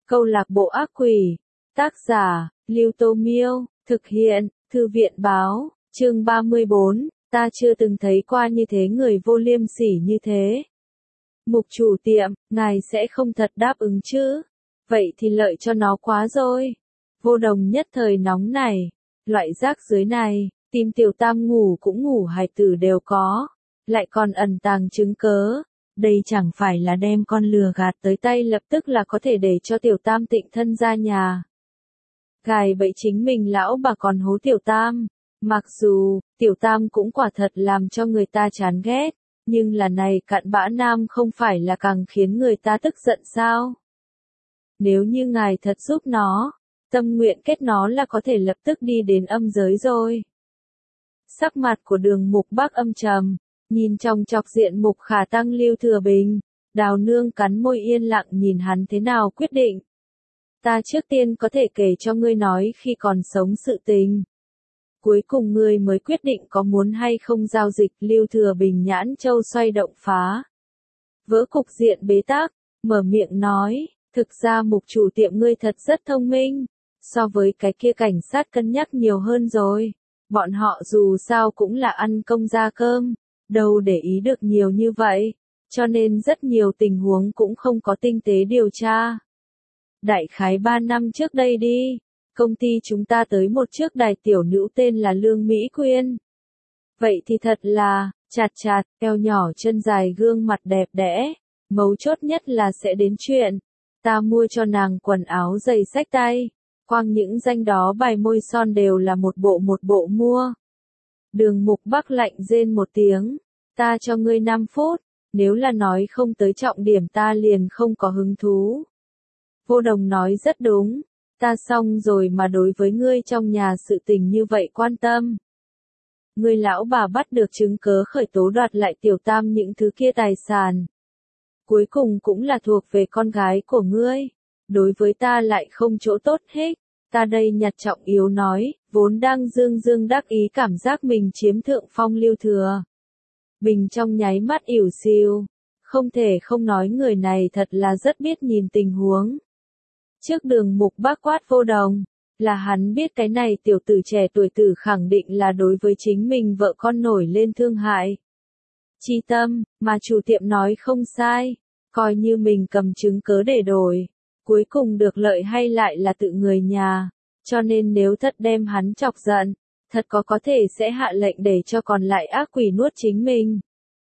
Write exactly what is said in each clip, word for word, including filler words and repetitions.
Câu lạc bộ ác quỷ. Tác giả, Lưu Tô Miêu. Thực hiện, Thư viện Báo. Chương ba mươi bốn. Ta chưa từng thấy qua như thế người vô liêm sỉ như thế. Mục chủ tiệm, ngài sẽ không thật đáp ứng chứ? Vậy thì lợi cho nó quá rồi. Vô Đồng nhất thời nóng này. Loại rác dưới này, tìm Tiểu Tam ngủ cũng ngủ hài tử đều có. Lại còn ẩn tàng chứng cớ. Đây chẳng phải là đem con lừa gạt tới tay lập tức là có thể để cho Tiểu Tam tịnh thân ra nhà. Gài bẫy chính mình lão bà còn hố Tiểu Tam. Mặc dù, Tiểu Tam cũng quả thật làm cho người ta chán ghét, nhưng là này cặn bã nam không phải là càng khiến người ta tức giận sao? Nếu như ngài thật giúp nó, tâm nguyện kết nó là có thể lập tức đi đến âm giới rồi. Sắc mặt của Đường Mục Bác âm trầm, nhìn trong chọc diện Mục Khả Tăng Lưu Thừa Bình, Đào Nương cắn môi yên lặng nhìn hắn thế nào quyết định. Ta trước tiên có thể kể cho ngươi nói khi còn sống sự tình. Cuối cùng ngươi mới quyết định có muốn hay không giao dịch. Lưu Thừa Bình nhãn châu xoay động phá. Vỡ cục diện bế tắc, mở miệng nói, thực ra Mục chủ tiệm ngươi thật rất thông minh, so với cái kia cảnh sát cân nhắc nhiều hơn rồi. Bọn họ dù sao cũng là ăn công ra cơm, đâu để ý được nhiều như vậy, cho nên rất nhiều tình huống cũng không có tinh tế điều tra. Đại khái ba năm trước đây đi, công ty chúng ta tới một chiếc đài tiểu nữ tên là Lương Mỹ Quyên. Vậy thì thật là, chạt chạt, eo nhỏ chân dài gương mặt đẹp đẽ, mấu chốt nhất là sẽ đến chuyện. Ta mua cho nàng quần áo giày xách tay, quang những danh đó bài môi son đều là một bộ một bộ mua. Đường Mục Bắc lạnh rên một tiếng, ta cho ngươi năm phút, nếu là nói không tới trọng điểm ta liền không có hứng thú. Vô Đồng nói rất đúng, ta xong rồi mà đối với ngươi trong nhà sự tình như vậy quan tâm. Ngươi lão bà bắt được chứng cớ khởi tố đoạt lại Tiểu Tam những thứ kia tài sản. Cuối cùng cũng là thuộc về con gái của ngươi, đối với ta lại không chỗ tốt hết. Ta đây nhặt trọng yếu nói, vốn đang dương dương đắc ý cảm giác mình chiếm thượng phong. Lưu Thừa Bình trong nháy mắt ỉu xìu, không thể không nói người này thật là rất biết nhìn tình huống. Trước Đường Mục Bác quát Vô Đồng, là hắn biết cái này tiểu tử trẻ tuổi tử khẳng định là đối với chính mình vợ con nổi lên thương hại. Chi tâm, mà chủ tiệm nói không sai, coi như mình cầm chứng cớ để đổi, cuối cùng được lợi hay lại là tự người nhà, cho nên nếu thật đem hắn chọc giận, thật có có thể sẽ hạ lệnh để cho còn lại ác quỷ nuốt chính mình.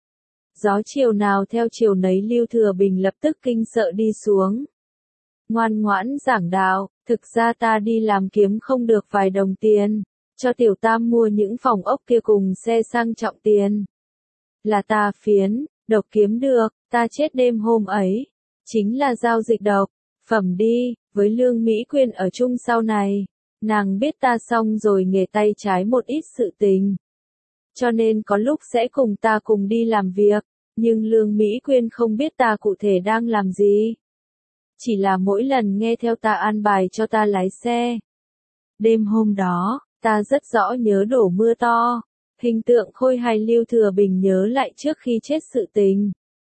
Gió chiều nào theo chiều nấy. Lưu Thừa Bình lập tức kinh sợ đi xuống. Ngoan ngoãn giảng đạo, thực ra ta đi làm kiếm không được vài đồng tiền, cho Tiểu Tam mua những phòng ốc kia cùng xe sang trọng tiền. Là ta phiến, độc kiếm được, ta chết đêm hôm ấy, chính là giao dịch độc, phẩm đi, với Lương Mỹ Quyên ở chung sau này, nàng biết ta xong rồi nghề tay trái một ít sự tình. Cho nên có lúc sẽ cùng ta cùng đi làm việc, nhưng Lương Mỹ Quyên không biết ta cụ thể đang làm gì. Chỉ là mỗi lần nghe theo ta an bài cho ta lái xe. Đêm hôm đó, ta rất rõ nhớ đổ mưa to, hình tượng khôi hài. Lưu Thừa Bình nhớ lại trước khi chết sự tình.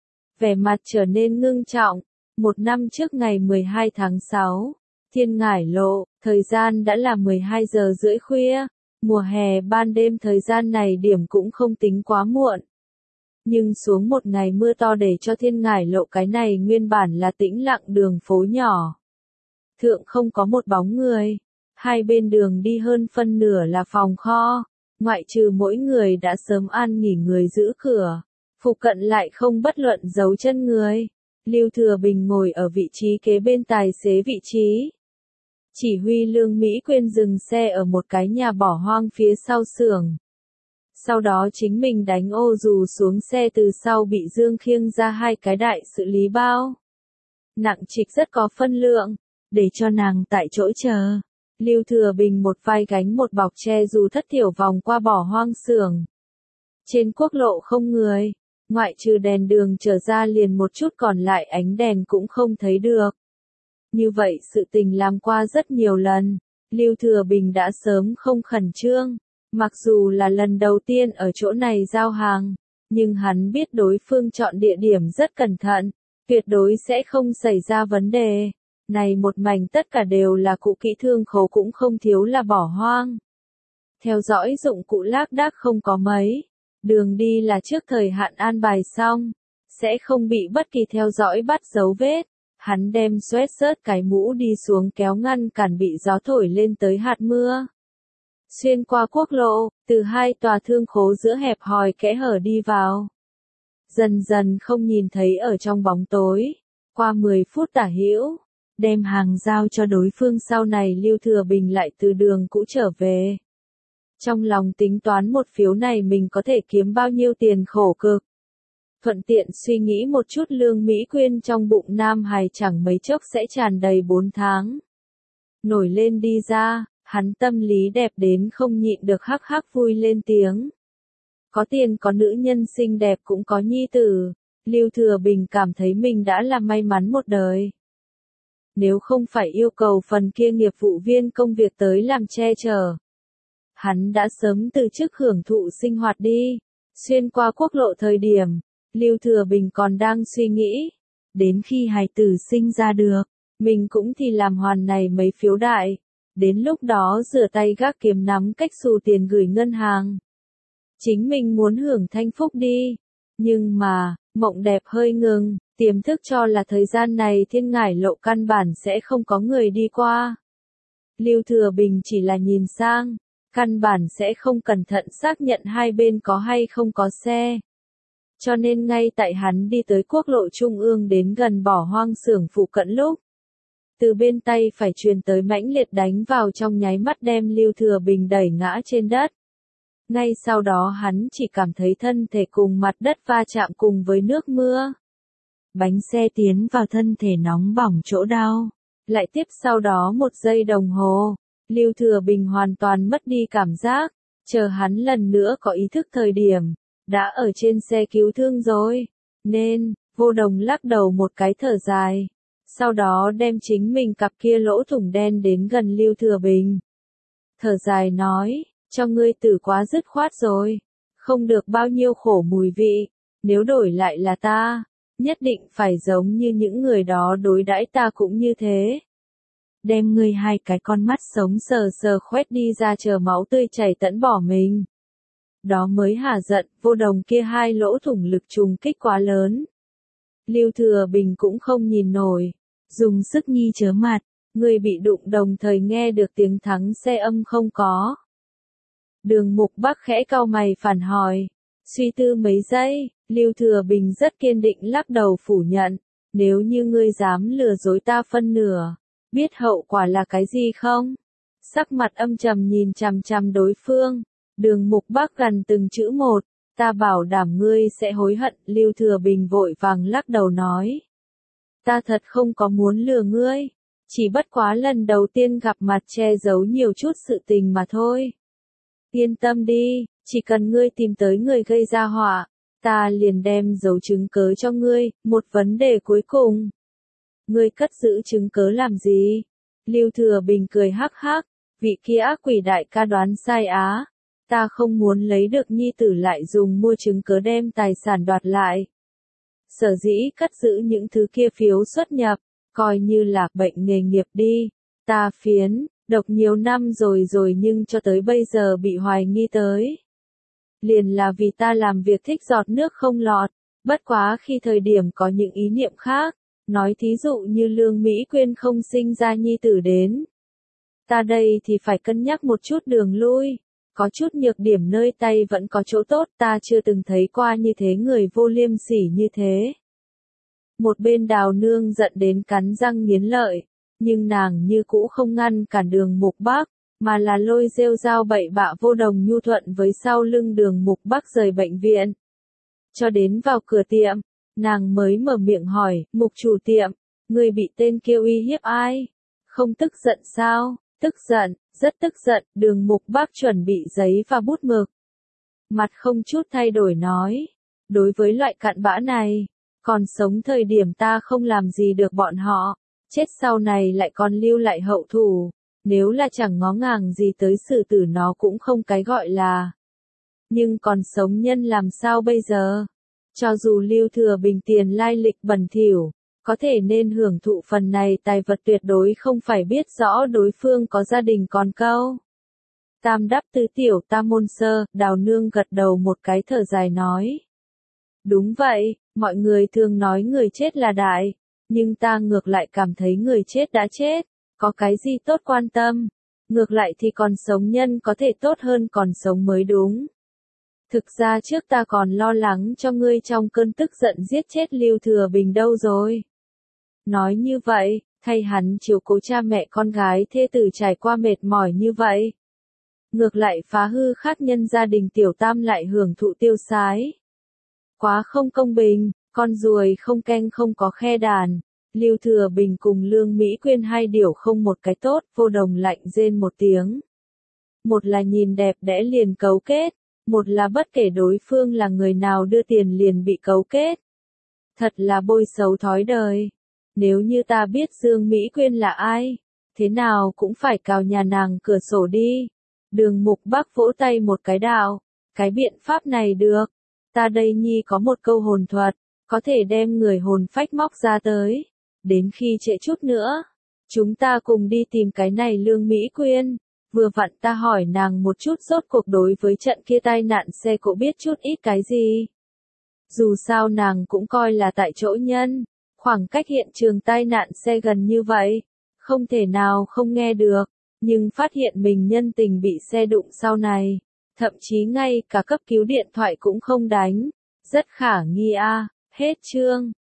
Vẻ mặt trở nên ngưng trọng. Một năm trước ngày mười hai tháng sáu, Thiên Ngải Lộ, thời gian đã là mười hai giờ rưỡi khuya, mùa hè ban đêm thời gian này điểm cũng không tính quá muộn. Nhưng xuống một ngày mưa to để cho Thiên Ngải Lộ cái này nguyên bản là tĩnh lặng đường phố nhỏ. Thượng không có một bóng người, hai bên đường đi hơn phân nửa là phòng kho, ngoại trừ mỗi người đã sớm ăn nghỉ người giữ cửa, phụ cận lại không bất luận dấu chân người. Lưu Thừa Bình ngồi ở vị trí kế bên tài xế vị trí. Chỉ huy Lương Mỹ Quyên dừng xe ở một cái nhà bỏ hoang phía sau xưởng. Sau đó chính mình đánh ô dù xuống xe, từ sau bị Dương khiêng ra hai cái đại xử lý bao. Nặng trịch rất có phân lượng, để cho nàng tại chỗ chờ. Lưu Thừa Bình một vai gánh một bọc che dù thất thiểu vòng qua bỏ hoang xưởng. Trên quốc lộ không người, ngoại trừ đèn đường trở ra liền một chút còn lại ánh đèn cũng không thấy được. Như vậy sự tình làm qua rất nhiều lần, Lưu Thừa Bình đã sớm không khẩn trương. Mặc dù là lần đầu tiên ở chỗ này giao hàng, nhưng hắn biết đối phương chọn địa điểm rất cẩn thận, tuyệt đối sẽ không xảy ra vấn đề. Này một mảnh tất cả đều là cũ kỹ, thương khố cũng không thiếu là bỏ hoang. Theo dõi dụng cụ lác đác không có mấy. Đường đi là trước thời hạn an bài xong, sẽ không bị bất kỳ theo dõi bắt dấu vết. Hắn đem sweatshirt cái mũ đi xuống kéo ngăn cản bị gió thổi lên tới hạt mưa. Xuyên qua quốc lộ, từ hai tòa thương khố giữa hẹp hòi kẽ hở đi vào. Dần dần không nhìn thấy ở trong bóng tối. Qua mười phút tả hữu, đem hàng giao cho đối phương, sau này Lưu Thừa Bình lại từ đường cũ trở về. Trong lòng tính toán một phiếu này mình có thể kiếm bao nhiêu tiền khổ cực. Thuận tiện suy nghĩ một chút lương Mỹ Quyên trong bụng Nam Hải chẳng mấy chốc sẽ tràn đầy bốn tháng. Nổi lên đi ra, hắn tâm lý đẹp đến không nhịn được hắc hắc vui lên tiếng. Có tiền có nữ nhân xinh đẹp cũng có nhi tử, Lưu Thừa Bình cảm thấy mình đã là may mắn một đời. Nếu không phải yêu cầu phần kia nghiệp vụ viên công việc tới làm che chở, hắn đã sớm từ chức hưởng thụ sinh hoạt đi. Xuyên qua quốc lộ thời điểm, Lưu Thừa Bình còn đang suy nghĩ, đến khi hài tử sinh ra được, mình cũng thì làm hoàn này mấy phiếu đại, đến lúc đó rửa tay gác kiếm nắm cách xù tiền gửi ngân hàng. Chính mình muốn hưởng thanh phúc đi, nhưng mà, mộng đẹp hơi ngừng, tiềm thức cho là thời gian này thiên ngải lộ căn bản sẽ không có người đi qua. Lưu Thừa Bình chỉ là nhìn sang, căn bản sẽ không cẩn thận xác nhận hai bên có hay không có xe. Cho nên ngay tại hắn đi tới quốc lộ trung ương đến gần bỏ hoang xưởng phụ cận lúc, từ bên tay phải truyền tới mãnh liệt đánh vào trong nháy mắt đem Lưu Thừa Bình đẩy ngã trên đất. Ngay sau đó hắn chỉ cảm thấy thân thể cùng mặt đất va chạm cùng với nước mưa. Bánh xe tiến vào thân thể nóng bỏng chỗ đau. Lại tiếp sau đó một giây đồng hồ, Lưu Thừa Bình hoàn toàn mất đi cảm giác, chờ hắn lần nữa có ý thức thời điểm, đã ở trên xe cứu thương rồi. Nên, Vô Đồng lắc đầu một cái thở dài. Sau đó đem chính mình cặp kia lỗ thủng đen đến gần Lưu Thừa Bình. Thở dài nói, cho ngươi tử quá dứt khoát rồi. Không được bao nhiêu khổ mùi vị. Nếu đổi lại là ta, nhất định phải giống như những người đó đối đãi ta cũng như thế. Đem ngươi hai cái con mắt sống sờ sờ khoét đi ra chờ máu tươi chảy tẫn bỏ mình. Đó mới hả giận, Vô Đồng kia hai lỗ thủng lực trùng kích quá lớn. Lưu Thừa Bình cũng không nhìn nổi, dùng sức nhi chớ mặt, người bị đụng đồng thời nghe được tiếng thắng xe âm không có. Đường Mục Bắc khẽ cau mày phản hỏi, suy tư mấy giây, Lưu Thừa Bình rất kiên định lắc đầu phủ nhận, nếu như ngươi dám lừa dối ta phân nửa, biết hậu quả là cái gì không? Sắc mặt âm trầm nhìn chằm chằm đối phương, Đường Mục Bắc gần từng chữ một, ta bảo đảm ngươi sẽ hối hận. Lưu Thừa Bình vội vàng lắc đầu nói, ta thật không có muốn lừa ngươi, chỉ bất quá lần đầu tiên gặp mặt che giấu nhiều chút sự tình mà thôi. Yên tâm đi, chỉ cần ngươi tìm tới người gây ra họa, ta liền đem dấu chứng cớ cho ngươi. Một vấn đề cuối cùng, ngươi cất giữ chứng cớ làm gì? Lưu Thừa Bình cười hắc hắc, vị kia ác quỷ đại ca đoán sai á, ta không muốn lấy được nhi tử lại dùng mua chứng cớ đem tài sản đoạt lại. Sở dĩ cất giữ những thứ kia phiếu xuất nhập, coi như là bệnh nghề nghiệp đi. Ta phiến, độc nhiều năm rồi rồi nhưng cho tới bây giờ bị hoài nghi tới. Liền là vì ta làm việc thích giọt nước không lọt, bất quá khi thời điểm có những ý niệm khác, nói thí dụ như Lương Mỹ Quyên không sinh ra nhi tử đến. Ta đây thì phải cân nhắc một chút đường lui, có chút nhược điểm nơi tay vẫn có chỗ tốt, ta chưa từng thấy qua như thế người vô liêm sỉ như thế. Một bên Đào Nương giận đến cắn răng nghiến lợi, nhưng nàng như cũ không ngăn cản Đường Mục Bắc, mà là lôi rêu rao bậy bạ Vô Đồng nhu thuận với sau lưng Đường Mục Bắc rời bệnh viện. Cho đến vào cửa tiệm, nàng mới mở miệng hỏi, Mục chủ tiệm, người bị tên kia uy hiếp ai? Không tức giận sao? Tức giận, rất tức giận. Đường Mục Bắc chuẩn bị giấy và bút mực. Mặt không chút thay đổi nói, đối với loại cặn bã này, còn sống thời điểm ta không làm gì được bọn họ, chết sau này lại còn lưu lại hậu thủ, nếu là chẳng ngó ngàng gì tới xử tử nó cũng không cái gọi là. Nhưng còn sống nhân làm sao bây giờ? Cho dù Lưu Thừa Bình tiền lai lịch bẩn thỉu, có thể nên hưởng thụ phần này tài vật tuyệt đối không phải biết rõ đối phương có gia đình còn câu. Tam đáp tứ tiểu tam môn sơ, Đào Nương gật đầu một cái thở dài nói. Đúng vậy, mọi người thường nói người chết là đại, nhưng ta ngược lại cảm thấy người chết đã chết, có cái gì tốt quan tâm, ngược lại thì còn sống nhân có thể tốt hơn còn sống mới đúng. Thực ra trước ta còn lo lắng cho ngươi trong cơn tức giận giết chết Lưu Thừa Bình đâu rồi. Nói như vậy, thay hắn chiếu cố cha mẹ con gái thê tử trải qua mệt mỏi như vậy. Ngược lại phá hư khác nhân gia đình tiểu tam lại hưởng thụ tiêu sái. Quá không công bình, con ruồi không canh không có khe đàn. Lưu Thừa Bình cùng Lương Mỹ Quyên hai điều không một cái tốt, Vô Đồng lạnh rên một tiếng. Một là nhìn đẹp đẽ liền cấu kết, một là bất kể đối phương là người nào đưa tiền liền bị cấu kết. Thật là bôi xấu thói đời. Nếu như ta biết Dương Mỹ Quyên là ai, thế nào cũng phải cào nhà nàng cửa sổ đi. Đường Mục Bắc vỗ tay một cái đạo, cái biện pháp này được. Ta đây nhi có một câu hồn thuật, có thể đem người hồn phách móc ra tới. Đến khi trễ chút nữa, chúng ta cùng đi tìm cái này Lương Mỹ Quyên. Vừa vặn ta hỏi nàng một chút rốt cuộc đối với trận kia tai nạn xe cộ biết chút ít cái gì. Dù sao nàng cũng coi là tại chỗ nhân, khoảng cách hiện trường tai nạn xe gần như vậy, không thể nào không nghe được, nhưng phát hiện mình nhân tình bị xe đụng sau này, thậm chí ngay cả cấp cứu điện thoại cũng không đánh, rất khả nghi a. Hết chương.